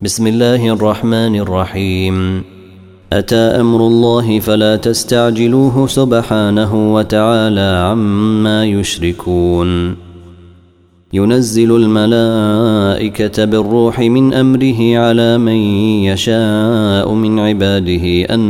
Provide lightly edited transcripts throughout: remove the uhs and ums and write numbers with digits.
بسم الله الرحمن الرحيم. أتى أمر الله فلا تستعجلوه سبحانه وتعالى عما يشركون. ينزل الملائكة بالروح من أمره على من يشاء من عباده أن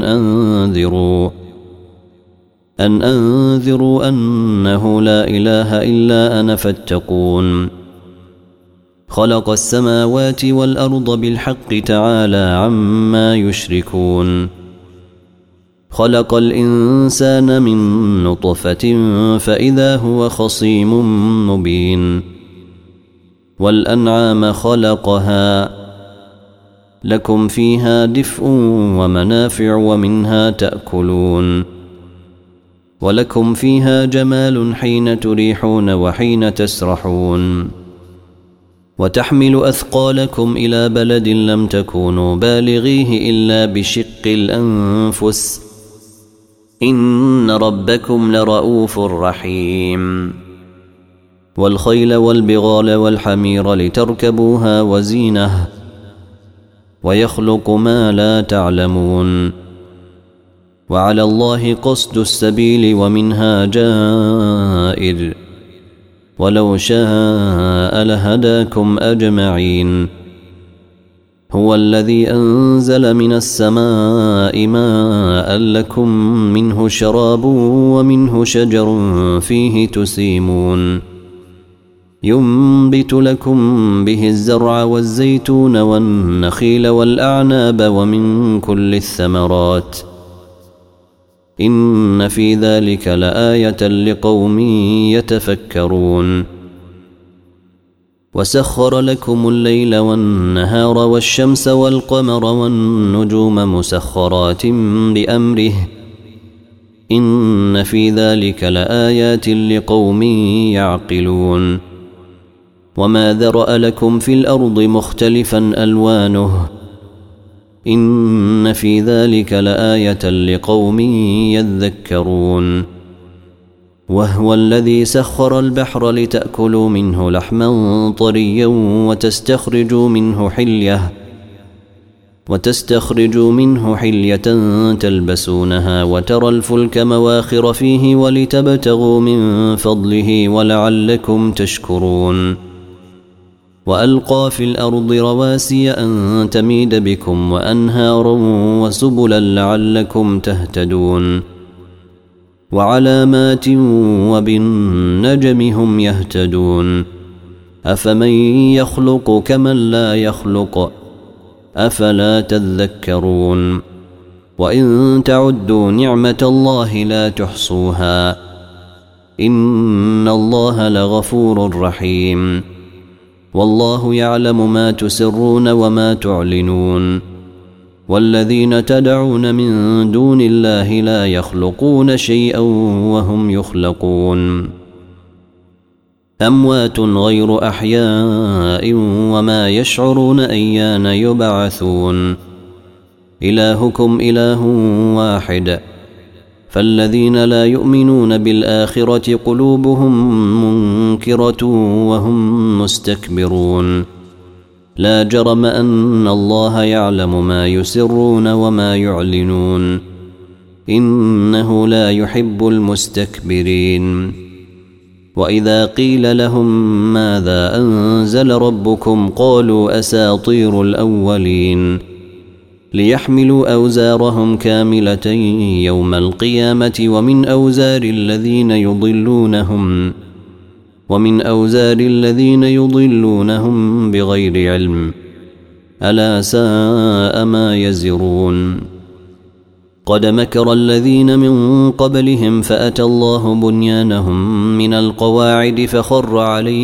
أنذروا أنه لا إله إلا أنا فاتقون. خلق السماوات والأرض بالحق تعالى عما يشركون. خلق الإنسان من نطفة فإذا هو خصيم مبين. والأنعام خلقها لكم فيها دفء ومنافع ومنها تأكلون. ولكم فيها جمال حين تريحون وحين تسرحون. وتحمل أثقالكم إلى بلد لم تكونوا بالغيه إلا بشق الأنفس إن ربكم لرؤوف رحيم. والخيل والبغال والحمير لتركبوها وزينة ويخلق ما لا تعلمون. وعلى الله قصد السبيل ومنها جائر ولو شاء لهداكم أجمعين. هو الذي أنزل من السماء ماء لكم منه شراب ومنه شجر فيه تسيمون. ينبت لكم به الزرع والزيتون والنخيل والأعناب ومن كل الثمرات إن في ذلك لآية لقوم يتفكرون. وسخر لكم الليل والنهار والشمس والقمر والنجوم مسخرات بأمره إن في ذلك لآيات لقوم يعقلون. وما ذرأ لكم في الأرض مختلفا ألوانه إن في ذلك لآية لقوم يذكرون. وهو الذي سخر البحر لتأكلوا منه لحما طريا وتستخرجوا منه حلية تلبسونها وترى الفلك مواخر فيه ولتبتغوا من فضله ولعلكم تشكرون. وألقى في الأرض رواسي أن تميد بكم وأنهارا وسبلا لعلكم تهتدون. وعلامات وبالنجم هم يهتدون. أفمن يخلق كمن لا يخلق أفلا تذكرون. وإن تعدوا نعمة الله لا تحصوها إن الله لغفور رحيم. والله يعلم ما تسرون وما تعلنون. والذين تدعون من دون الله لا يخلقون شيئا وهم يخلقون. أموات غير أحياء وما يشعرون أيان يبعثون. إلهكم إله واحد فالذين لا يؤمنون بالآخرة قلوبهم منكرة وهم مستكبرون. لا جرم أن الله يعلم ما يسرون وما يعلنون إنه لا يحب المستكبرين. وإذا قيل لهم ماذا أنزل ربكم قالوا أساطير الأولين. ليحملوا أوزارهم كاملة يوم القيامة ومن أوزار الذين يضلونهم بغير علم ألا ساء ما يزرون. قد مكر الذين من قبلهم فأتى الله بنيانهم من القواعد فخر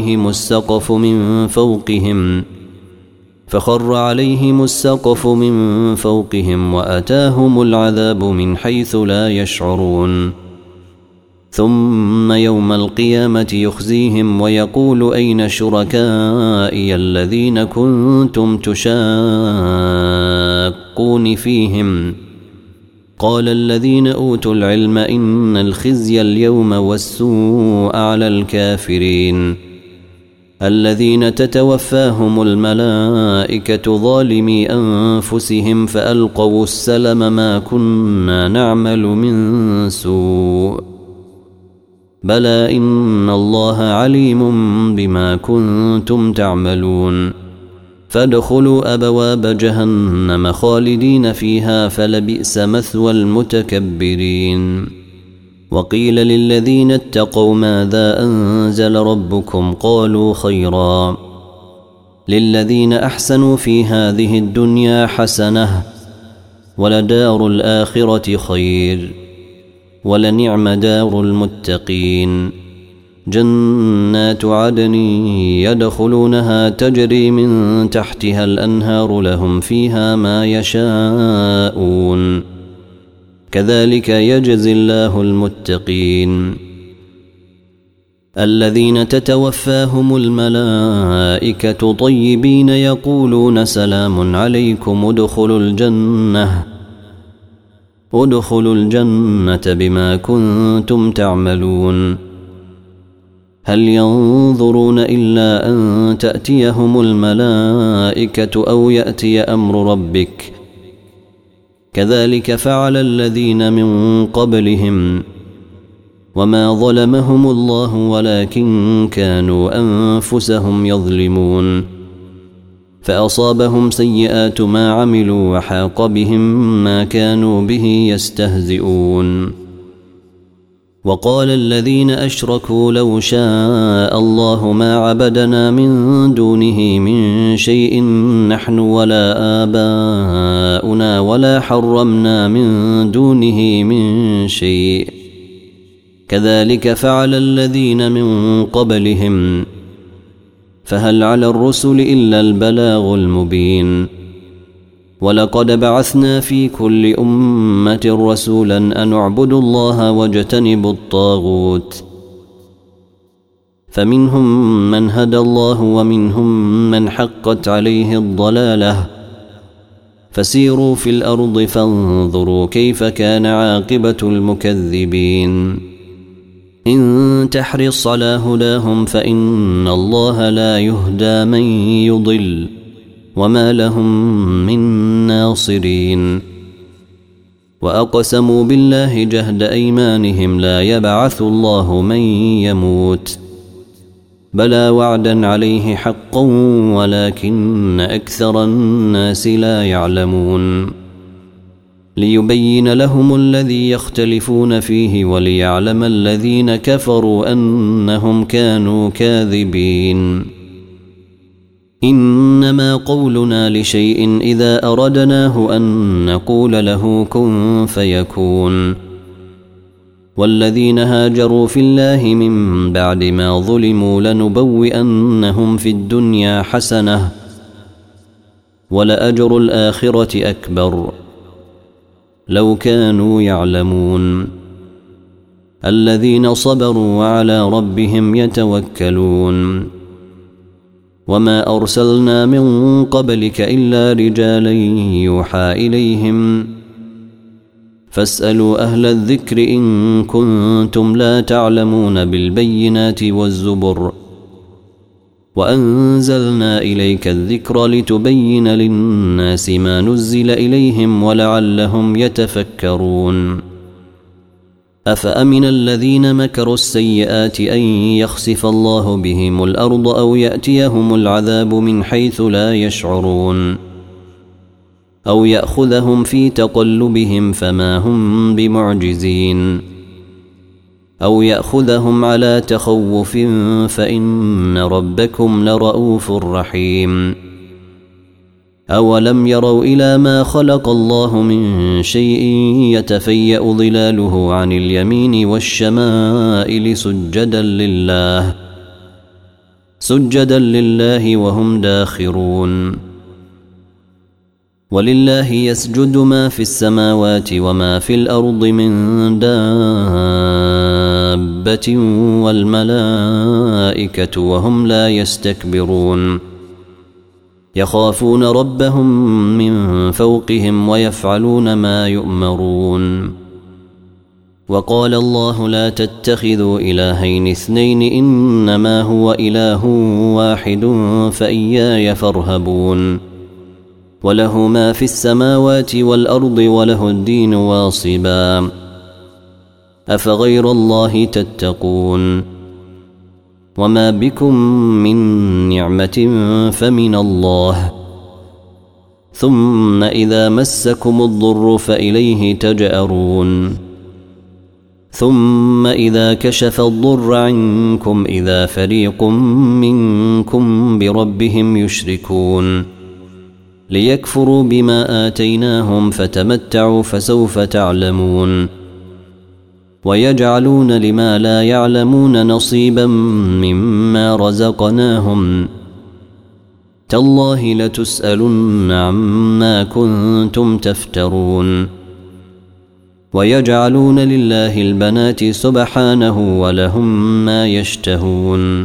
عليهم السقف من فوقهم وأتاهم العذاب من حيث لا يشعرون. ثم يوم القيامة يخزيهم ويقول أين شركائي الذين كنتم تشاقون فيهم قال الذين أوتوا العلم إن الخزي اليوم والسوء على الكافرين الذين تتوفاهم الملائكة ظالمي أنفسهم فألقوا السلم ما كنا نعمل من سوء بلى إن الله عليم بما كنتم تعملون فادخلوا أبواب جهنم خالدين فيها فلبئس مثوى المتكبرين وقيل للذين اتقوا ماذا أنزل ربكم قالوا خيرا للذين أحسنوا في هذه الدنيا حسنة ولدار الآخرة خير ولنعم دار المتقين جنات عدن يدخلونها تجري من تحتها الأنهار لهم فيها ما يشاءون كذلك يجزي الله المتقين الذين تتوفاهم الملائكة طيبين يقولون سلام عليكم ادخلوا الجنة بما كنتم تعملون هل ينظرون إلا أن تأتيهم الملائكة أو يأتي أمر ربك كذلك فعل الذين من قبلهم وما ظلمهم الله ولكن كانوا أنفسهم يظلمون فأصابهم سيئات ما عملوا وحاق بهم ما كانوا به يستهزئون وقال الذين أشركوا لو شاء الله ما عبدنا من دونه من شيء نحن ولا آباؤنا ولا حرمنا من دونه من شيء كذلك فعل الذين من قبلهم فهل على الرسل إلا البلاغ المبين ولقد بعثنا في كل أمة رسولا أن اعبدوا الله واجتنبوا الطاغوت فمنهم من هدى الله ومنهم من حقت عليه الضلالة فسيروا في الأرض فانظروا كيف كان عاقبة المكذبين إن تحرص على هداهم فإن الله لا يهدى من يضل وما لهم من ناصرين وأقسموا بالله جهد أيمانهم لا يبعث الله من يموت بلى وعدا عليه حقا ولكن أكثر الناس لا يعلمون ليبين لهم الذي يختلفون فيه وليعلم الذين كفروا أنهم كانوا كاذبين إنما قولنا لشيء إذا أردناه أن نقول له كن فيكون والذين هاجروا في الله من بعد ما ظلموا لنبوئنهم في الدنيا حسنة ولأجر الآخرة أكبر لو كانوا يعلمون الذين صبروا وعلى ربهم يتوكلون وما أرسلنا من قبلك إلا رجالا يوحى إليهم فاسألوا أهل الذكر إن كنتم لا تعلمون بالبينات والزبر وأنزلنا إليك الذكر لتبين للناس ما نزل إليهم ولعلهم يتفكرون أفأمن الذين مكروا السيئات أن يخسف الله بهم الأرض أو يأتيهم العذاب من حيث لا يشعرون أو يأخذهم في تقلبهم فما هم بمعجزين أو يأخذهم على تخوف فإن ربكم لرؤوف رحيم أولم يروا إلى ما خلق الله من شيء يتفيأ ظلاله عن اليمين والشمائل سجدا لله وهم داخرون ولله يسجد ما في السماوات وما في الأرض من دابة والملائكة وهم لا يستكبرون يخافون ربهم من فوقهم ويفعلون ما يؤمرون وقال الله لا تتخذوا إلهين اثنين إنما هو إله واحد فإياي فارهبون وله ما في السماوات والأرض وله الدين واصبا أفغير الله تتقون وما بكم من نعمة فمن الله ثم إذا مسكم الضر فإليه تجأرون ثم إذا كشف الضر عنكم إذا فريق منكم بربهم يشركون ليكفروا بما آتيناهم فتمتعوا فسوف تعلمون ويجعلون لما لا يعلمون نصيبا مما رزقناهم تالله لتسألن عما كنتم تفترون ويجعلون لله البنات سبحانه ولهم ما يشتهون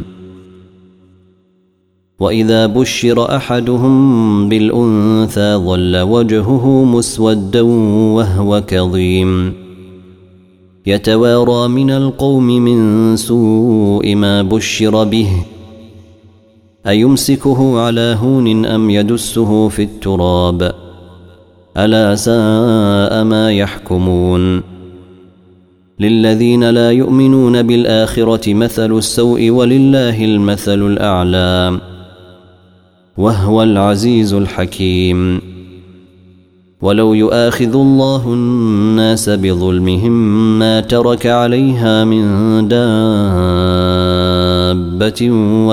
وإذا بشر أحدهم بالأنثى ظل وجهه مسودا وهو كظيم يتوارى من القوم من سوء ما بشر به أيمسكه على هون أم يدسه في التراب ألا ساء ما يحكمون للذين لا يؤمنون بالآخرة مثل السوء ولله المثل الأعلى وهو العزيز الحكيم ولو يؤاخذ الله الناس بظلمهم ما ترك عليها من دابة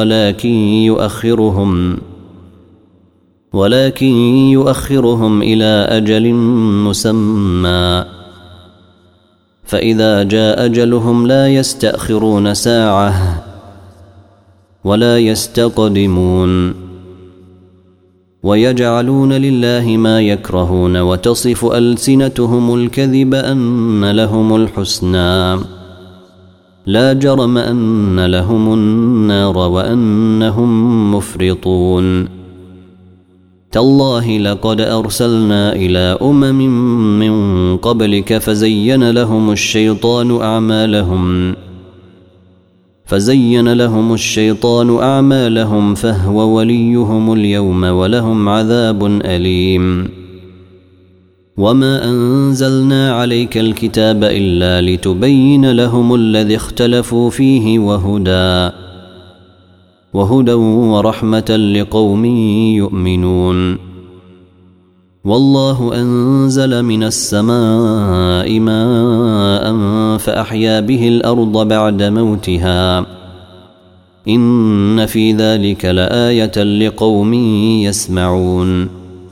ولكن يؤخرهم إلى أجل مسمى فإذا جاء أجلهم لا يستأخرون ساعة ولا يستقدمون ويجعلون لله ما يكرهون وتصف ألسنتهم الكذب أن لهم الحسنى لا جرم أن لهم النار وأنهم مفرطون تالله لقد أرسلنا إلى من قبلك فزين لهم الشيطان أعمالهم فهو وليهم اليوم ولهم عذاب أليم وما أنزلنا عليك الكتاب إلا لتبين لهم الذي اختلفوا فيه وهدى ورحمة لقوم يؤمنون والله أنزل من السماء ماء فأحيا به الأرض بعد موتها إن في ذلك لآية لقوم يسمعون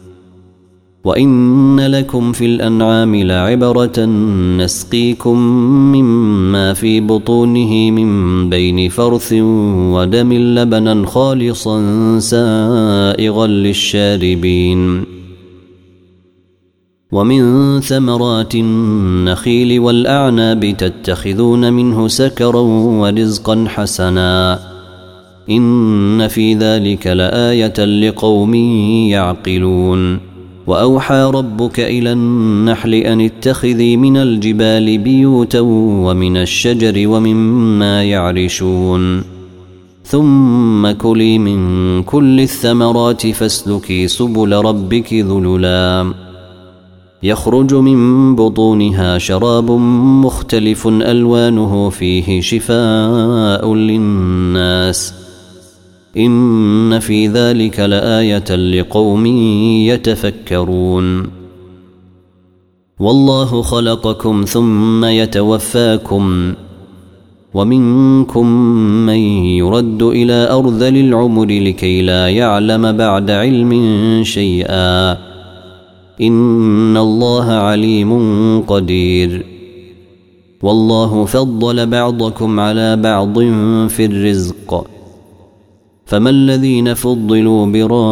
وإن لكم في الأنعام لعبرة نسقيكم مما في بطونه من بين فرث ودم لبنا خالصا سائغا للشاربين ومن ثمرات النخيل والأعناب تتخذون منه سكرا ورزقا حسنا إن في ذلك لآية لقوم يعقلون وأوحى ربك إلى النحل أن اتخذي من الجبال بيوتا ومن الشجر ومما يعرشون ثم كلي من كل الثمرات فاسلكي سبل ربك ذللا يخرج من بطونها شراب مختلف ألوانه فيه شفاء للناس إن في ذلك لآية لقوم يتفكرون والله خلقكم ثم يتوفاكم ومنكم من يرد إلى أرذل العمر لكي لا يعلم بعد علم شيئا إن الله عليم قدير والله فضل بعضكم على بعض في الرزق فما الذين فضلوا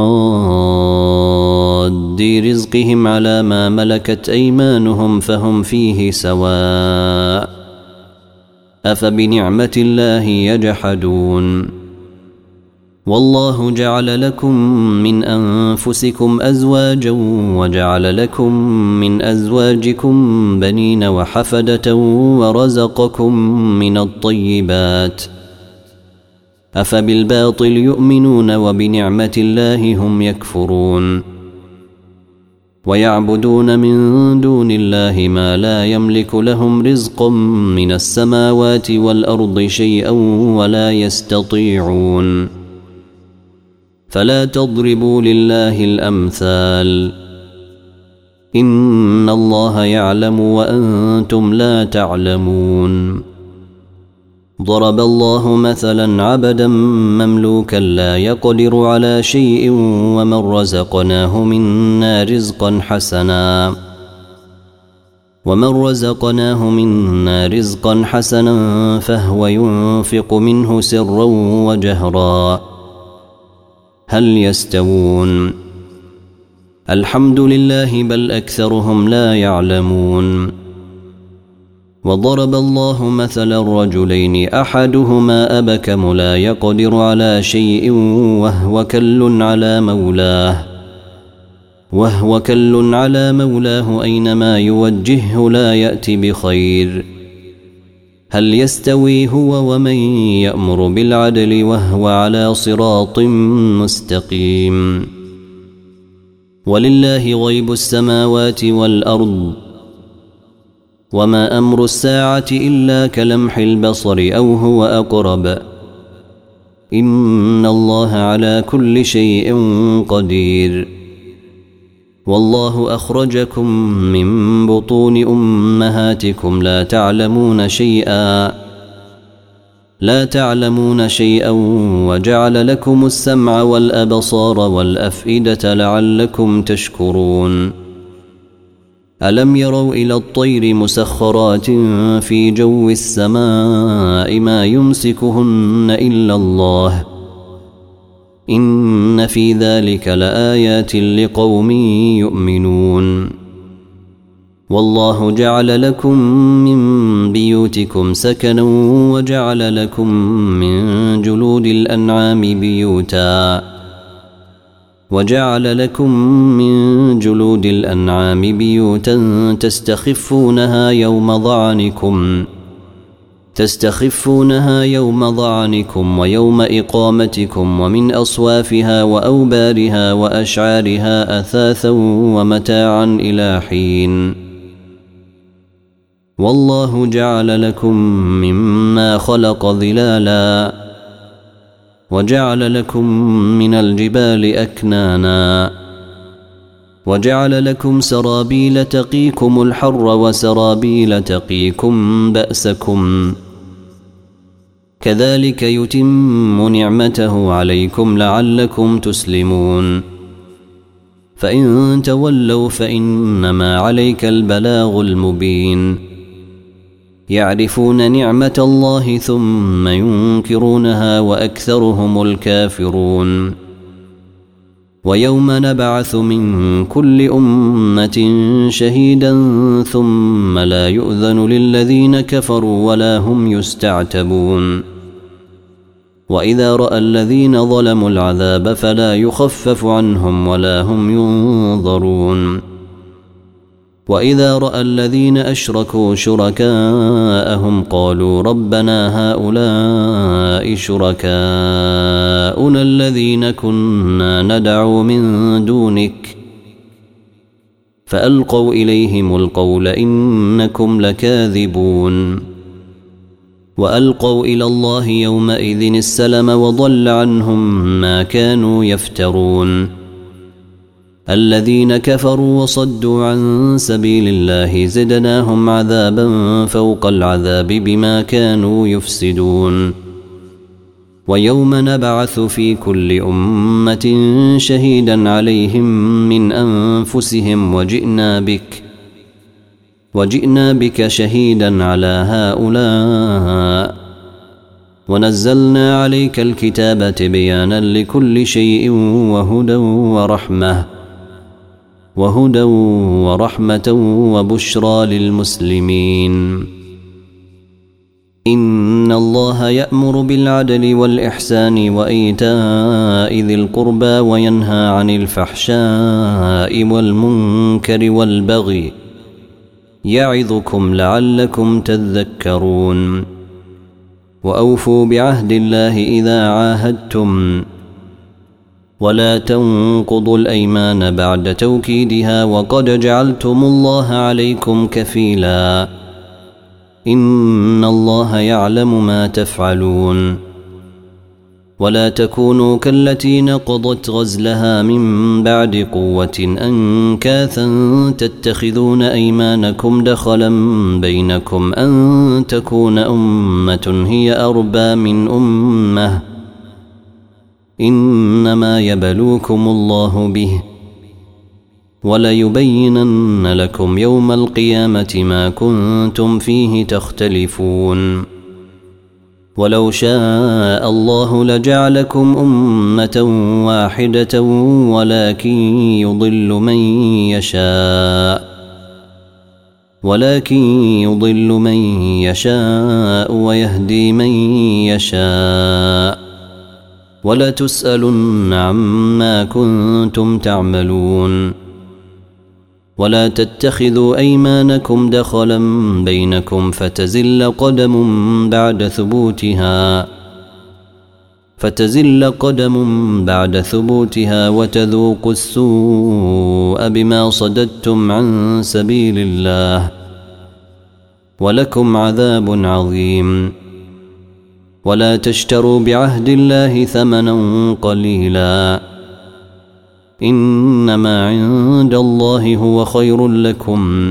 براد رزقهم على ما ملكت أيمانهم فهم فيه سواء أفبنعمة الله يجحدون والله جعل لكم من أنفسكم أزواجا وجعل لكم من أزواجكم بنين وحفدة ورزقكم من الطيبات أفبالباطل يؤمنون وبنعمة الله هم يكفرون ويعبدون من دون الله ما لا يملك لهم رزقا من السماوات والأرض شيئا ولا يستطيعون فلا تضربوا لله الأمثال إن الله يعلم وأنتم لا تعلمون ضرب الله مثلا عبدا مملوكا لا يقدر على شيء ومن رزقناه منا رزقا حسنا فهو ينفق منه سرا وجهرا هل يستوون الحمد لله بل أكثرهم لا يعلمون وضرب الله مثلا رجلين أحدهما أبكم لا يقدر على شيء وهو كل على مولاه أينما يوجهه لا يأتي بخير هل يستوي هو ومن يأمر بالعدل وهو على صراط مستقيم ولله غيب السماوات والأرض وما أمر الساعة إلا كلمح البصر أو هو أقرب إن الله على كل شيء قدير والله أخرجكم من بطون أمهاتكم لا تعلمون شيئا وجعل لكم السمع والأبصار والأفئدة لعلكم تشكرون ألم يروا إلى الطير مسخرات في جو السماء ما يمسكهن إلا الله إن في ذلك لآيات لقوم يؤمنون والله جعل لكم من بيوتكم سكنا وجعل لكم من جلود الأنعام بيوتا تستخفونها يوم ضعنكم ويوم إقامتكم ومن أصوافها وأوبارها وأشعارها أثاثا ومتاعا إلى حين والله جعل لكم مما خلق ظلالا وجعل لكم من الجبال أكنانا وجعل لكم سرابيل تقيكم الحر وسرابيل تقيكم بأسكم كذلك يتم نعمته عليكم لعلكم تسلمون فإن تولوا فإنما عليك البلاغ المبين يعرفون نعمة الله ثم ينكرونها وأكثرهم الكافرون ويوم نبعث من كل أمة شهيدا ثم لا يؤذن للذين كفروا ولا هم يستعتبون وإذا رأى الذين ظلموا العذاب فلا يخفف عنهم ولا هم ينظرون وإذا رأى الذين أشركوا شركاءهم قالوا ربنا هؤلاء شركاؤنا الذين كنا ندعو من دونك فألقوا إليهم القول إنكم لكاذبون وألقوا إلى الله يومئذ السلم وضل عنهم ما كانوا يفترون الذين كفروا وصدوا عن سبيل الله زدناهم عذابا فوق العذاب بما كانوا يفسدون ويوم نبعث في كل أمة شهيدا عليهم من أنفسهم وجئنا بك شهيدا على هؤلاء ونزلنا عليك الكتاب تبيانا لكل شيء وهدى ورحمة وبشرى للمسلمين إن الله يأمر بالعدل والإحسان وإيتاء ذي القربى وينهى عن الفحشاء والمنكر والبغي يعظكم لعلكم تذكرون وأوفوا بعهد الله إذا عاهدتم ولا تنقضوا الأيمان بعد توكيدها وقد جعلتم الله عليكم كفيلا إن الله يعلم ما تفعلون ولا تكونوا كالتي نقضت غزلها من بعد قوة أنكاثا تتخذون أيمانكم دخلا بينكم أن تكون أمة هي أربى من أمة إنما يبلوكم الله به وليبينن لكم يوم القيامة ما كنتم فيه تختلفون ولو شاء الله لجعلكم أمة واحدة ولكن يضل من يشاء ويهدي من يشاء ولتسألن عما كنتم تعملون ولا تتخذوا أيمانكم دخلا بينكم فتزل قدم بعد ثبوتها وتذوقوا السوء بما صددتم عن سبيل الله ولكم عذاب عظيم ولا تشتروا بعهد الله ثمنا قليلا إنما عند الله هو خير لكم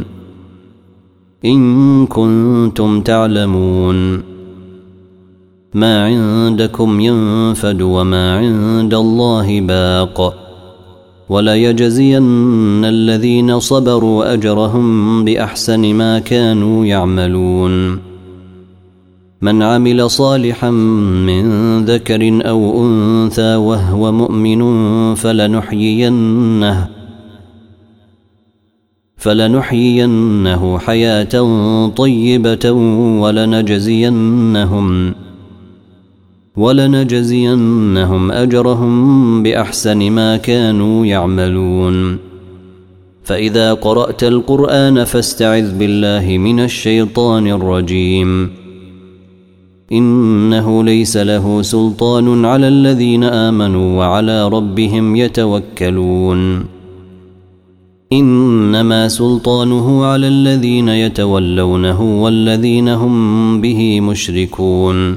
إن كنتم تعلمون ما عندكم ينفد وما عند الله باق ولا يجزين الذين صبروا أجرهم بأحسن ما كانوا يعملون من عمل صالحا من ذكر أو أنثى وهو مؤمن فلنحيينه حياة طيبة ولنجزينهم أجرهم بأحسن ما كانوا يعملون فإذا قرأت القرآن فاستعذ بالله من الشيطان الرجيم إنه ليس له سلطان على الذين آمنوا وعلى ربهم يتوكلون إنما سلطانه على الذين يتولونه والذين هم به مشركون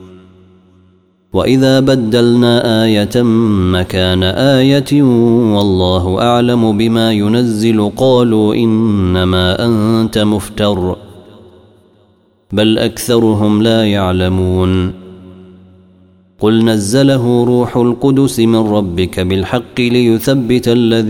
وإذا بدلنا آية مكان آية والله أعلم بما ينزل قالوا إنما أنت مفتر بل أكثرهم لا يعلمون قل نزله روح القدس من ربك بالحق ليثبت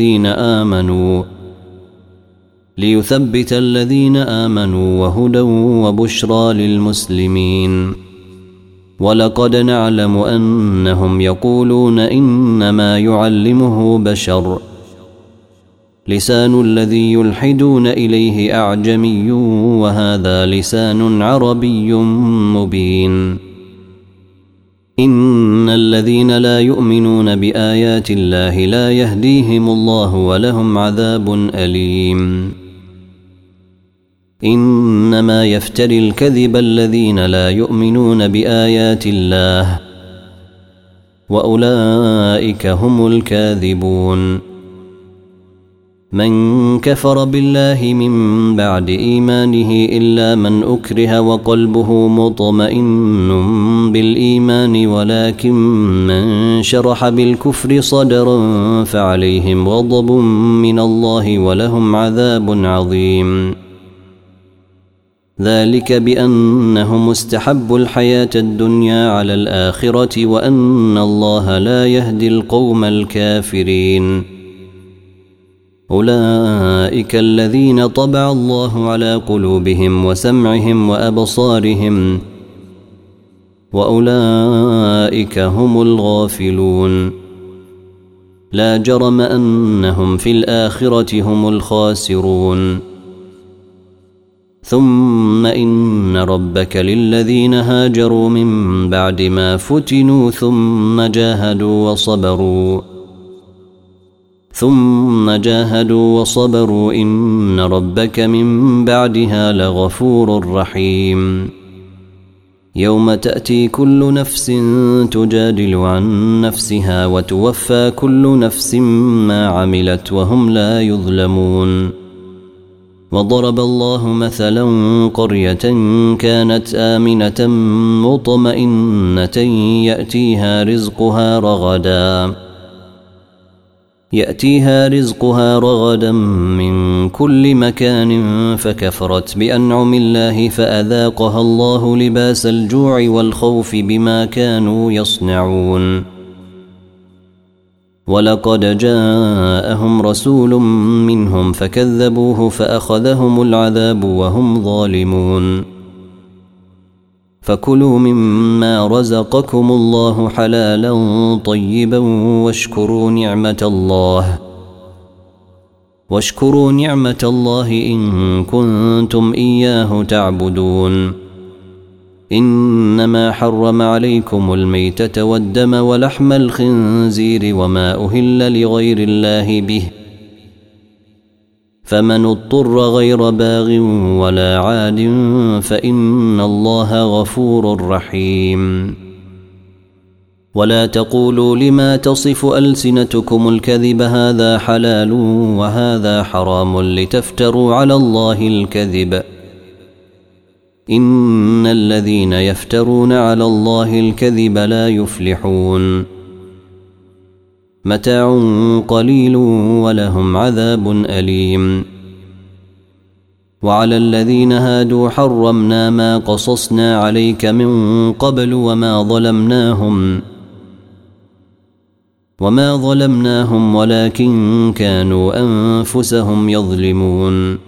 الذين آمنوا وهدى وبشرى للمسلمين ولقد نعلم أنهم يقولون إنما يعلمه بشر لسان الذي يلحدون إليه أعجمي وهذا لسان عربي مبين إن الذين لا يؤمنون بآيات الله لا يهديهم الله ولهم عذاب أليم إنما يفتري الكذب الذين لا يؤمنون بآيات الله وأولئك هم الكاذبون من كفر بالله من بعد إيمانه إلا من أكره وقلبه مطمئن بالإيمان ولكن من شرح بالكفر صدرا فعليهم غضب من الله ولهم عذاب عظيم ذلك بأنهم استحبوا الحياة الدنيا على الآخرة وأن الله لا يهدي القوم الكافرين أولئك الذين طبع الله على قلوبهم وسمعهم وأبصارهم وأولئك هم الغافلون لا جرم أنهم في الآخرة هم الخاسرون ثم إن ربك للذين هاجروا من بعد ما فتنوا ثم جاهدوا وصبروا إن ربك من بعدها لغفور رحيم. يوم تأتي كل نفس تجادل عن نفسها وتوفى كل نفس ما عملت وهم لا يظلمون. وضرب الله مثلا قرية كانت آمنة مطمئنة يأتيها رزقها رغدا من كل مكان فكفرت بأنعم الله فأذاقها الله لباس الجوع والخوف بما كانوا يصنعون. ولقد جاءهم رسول منهم فكذبوه فأخذهم العذاب وهم ظالمون. فكلوا مما رزقكم الله حلالا طيبا واشكروا نعمة الله إن كنتم إياه تعبدون. إنما حرم عليكم الميتة والدم ولحم الخنزير وما أهل لغير الله به، فمن اضطر غير باغ ولا عاد فإن الله غفور رحيم. ولا تقولوا لما تصف ألسنتكم الكذب هذا حلال وهذا حرام لتفتروا على الله الكذب، إن الذين يفترون على الله الكذب لا يفلحون. متاع قليل ولهم عذاب أليم. وعلى الذين هادوا حرمنا ما قصصنا عليك من قبل وما ظلمناهم ولكن كانوا أنفسهم يظلمون.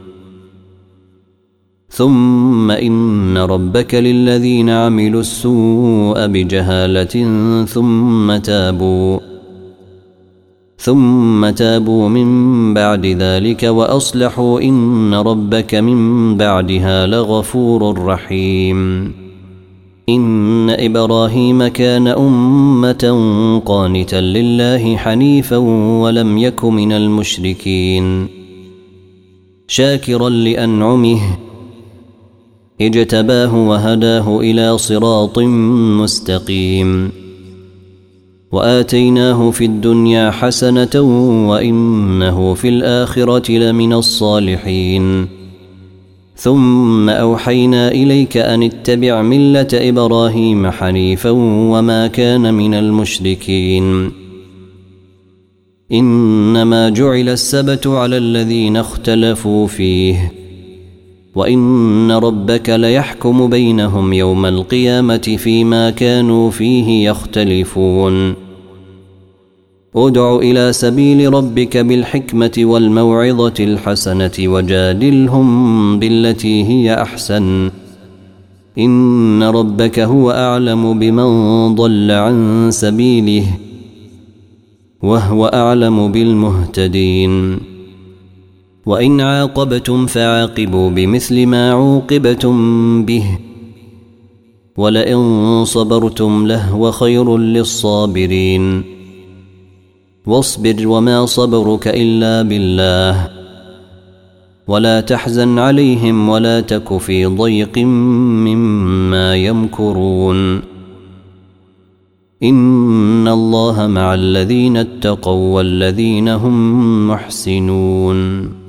ثم إن ربك للذين عملوا السوء بجهالة ثم تابوا من بعد ذلك وأصلحوا إن ربك من بعدها لغفور رحيم. إن إبراهيم كان أمة قانتا لله حنيفا ولم يك من المشركين، شاكرا لأنعمه اجتباه وهداه إلى صراط مستقيم. وآتيناه في الدنيا حسنة وإنه في الآخرة لمن الصالحين. ثم أوحينا إليك أن اتبع ملة إبراهيم حنيفا وما كان من المشركين. إنما جعل السبت على الذين اختلفوا فيه، وإن ربك ليحكم بينهم يوم القيامة فيما كانوا فيه يختلفون. ادع إلى سبيل ربك بالحكمة والموعظة الحسنة وجادلهم بالتي هي أحسن، إن ربك هو أعلم بمن ضل عن سبيله وهو أعلم بالمهتدين. وإن عاقبتم فعاقبوا بمثل ما عوقبتم به ولئن صبرتم لهو خير للصابرين. واصبر وما صبرك إلا بالله ولا تحزن عليهم ولا تك في ضيق مما يمكرون. إن الله مع الذين اتقوا والذين هم محسنون.